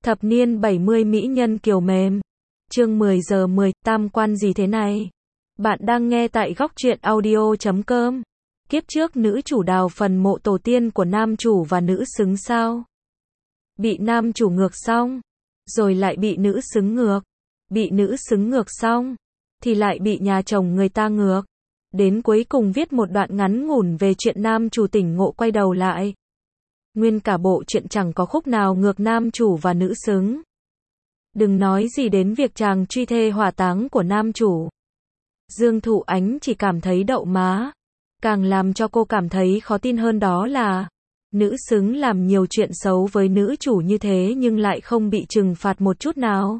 Thập niên 70 mỹ nhân kiều mềm. Chương 10 giờ 10, tam quan gì thế này? Bạn đang nghe tại góc truyện audio.com. Kiếp trước nữ chủ đào phần mộ tổ tiên của nam chủ và nữ xứng sao? Bị nam chủ ngược xong, rồi lại bị nữ xứng ngược. Bị nữ xứng ngược xong, thì lại bị nhà chồng người ta ngược. Đến cuối cùng viết một đoạn ngắn ngủn về chuyện nam chủ tỉnh ngộ quay đầu lại. Nguyên cả bộ truyện chẳng có khúc nào ngược nam chủ và nữ xứng. Đừng nói gì đến việc chàng truy thê hỏa táng của nam chủ. Dương Thụ Ánh chỉ cảm thấy đậu má. Càng làm cho cô cảm thấy khó tin hơn đó là nữ xứng làm nhiều chuyện xấu với nữ chủ như thế nhưng lại không bị trừng phạt một chút nào.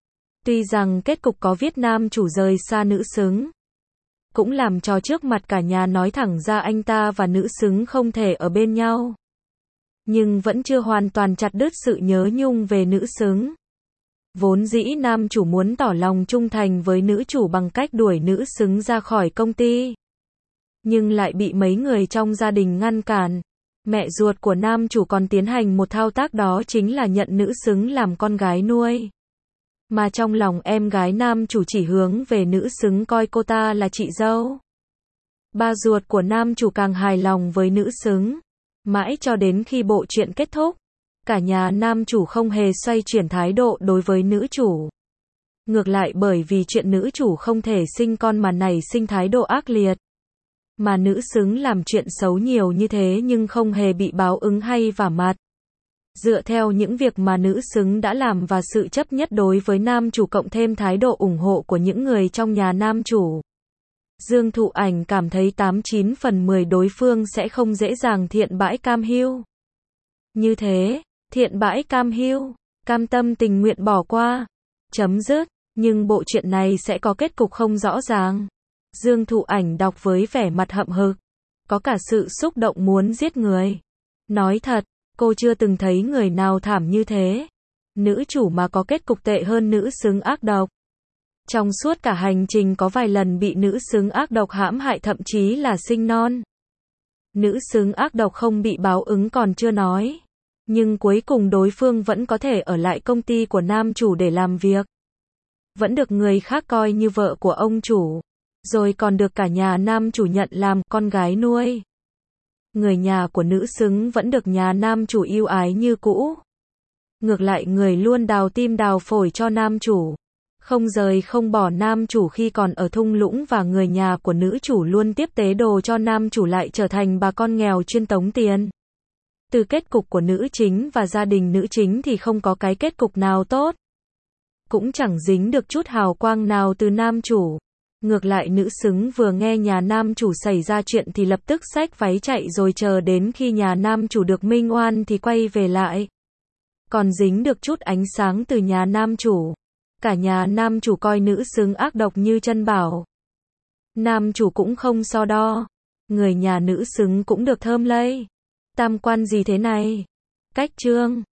Tuy rằng kết cục có viết nam chủ rời xa nữ xứng, cũng làm cho trước mặt cả nhà nói thẳng ra anh ta và nữ xứng không thể ở bên nhau. Nhưng vẫn chưa hoàn toàn chặt đứt sự nhớ nhung về nữ xứng. Vốn dĩ nam chủ muốn tỏ lòng trung thành với nữ chủ bằng cách đuổi nữ xứng ra khỏi công ty. Nhưng lại bị mấy người trong gia đình ngăn cản. Mẹ ruột của nam chủ còn tiến hành một thao tác, đó chính là nhận nữ xứng làm con gái nuôi. Mà trong lòng em gái nam chủ chỉ hướng về nữ xứng, coi cô ta là chị dâu. Ba ruột của nam chủ càng hài lòng với nữ xứng. Mãi cho đến khi bộ truyện kết thúc, cả nhà nam chủ không hề xoay chuyển thái độ đối với nữ chủ. Ngược lại, bởi vì chuyện nữ chủ không thể sinh con mà nảy sinh thái độ ác liệt. Mà nữ xứng làm chuyện xấu nhiều như thế nhưng không hề bị báo ứng hay vả mặt. Dựa theo những việc mà nữ xứng đã làm và sự chấp nhất đối với nam chủ cộng thêm thái độ ủng hộ của những người trong nhà nam chủ, Dương Thụ Ảnh cảm thấy 89 phần 10 đối phương sẽ không dễ dàng thiện bãi cam hiu. Như thế, thiện bãi cam hiu, cam tâm tình nguyện bỏ qua, chấm dứt, nhưng bộ truyện này sẽ có kết cục không rõ ràng. Dương Thụ Ảnh đọc với vẻ mặt hậm hực, có cả sự xúc động muốn giết người. Nói thật, cô chưa từng thấy người nào thảm như thế. Nữ chủ mà có kết cục tệ hơn nữ xứng ác độc. Trong suốt cả hành trình có vài lần bị nữ xứng ác độc hãm hại, thậm chí là sinh non. Nữ xứng ác độc không bị báo ứng còn chưa nói, nhưng cuối cùng đối phương vẫn có thể ở lại công ty của nam chủ để làm việc. Vẫn được người khác coi như vợ của ông chủ, rồi còn được cả nhà nam chủ nhận làm con gái nuôi. Người nhà của nữ xứng vẫn được nhà nam chủ yêu ái như cũ. Ngược lại, người luôn đào tim đào phổi cho nam chủ, không rời không bỏ nam chủ khi còn ở thung lũng, và người nhà của nữ chủ luôn tiếp tế đồ cho nam chủ lại trở thành bà con nghèo chuyên tống tiền. Từ kết cục của nữ chính và gia đình nữ chính thì không có cái kết cục nào tốt. Cũng chẳng dính được chút hào quang nào từ nam chủ. Ngược lại, nữ xứng vừa nghe nhà nam chủ xảy ra chuyện thì lập tức xách váy chạy, rồi chờ đến khi nhà nam chủ được minh oan thì quay về lại. Còn dính được chút ánh sáng từ nhà nam chủ. Cả nhà nam chủ coi nữ xứng ác độc như chân bảo. Nam chủ cũng không so đo. Người nhà nữ xứng cũng được thơm lây. Tam quan gì thế này? Cách chương.